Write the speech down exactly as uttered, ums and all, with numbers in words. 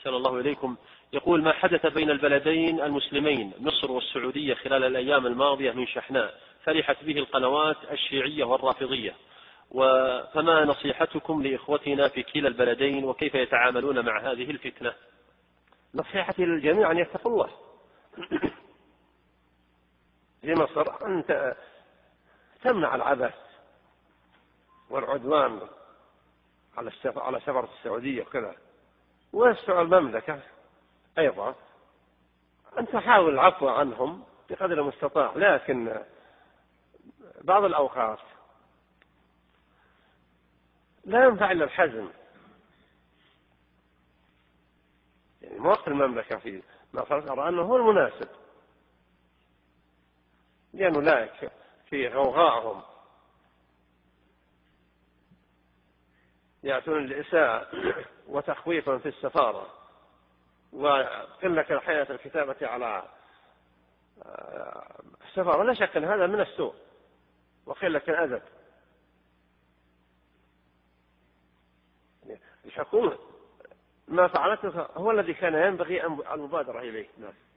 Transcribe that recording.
أحسن الله إليكم. يقول: ما حدث بين البلدين المسلمين مصر والسعودية خلال الأيام الماضية من شحناء فرحت به القنوات الشيعية والرافضية، فما نصيحتكم لإخوتنا في كلا البلدين وكيف يتعاملون مع هذه الفتنة؟ نصيحتي للجميع أن يتقوا الله. في مصر أنت تمنع العبث والعدوان على سفرة السعودية وكذا، ويسع المملكة أيضا أن تحاول العفو عنهم بقدر المستطاع، لكن بعض الأوقات لا ينفع إلا الحزم. يعني موقف المملكة في مصر أرى أنه هو المناسب، لأن أولئك في غوغائهم يأتون الإساءة وتخويفا في السفارة وقلة الحياة الكتابة على السفارة، لا شك أن هذا من السوء وقلة الأدب. الحكومة ما فعلته هو الذي كان ينبغي المبادرة إليه.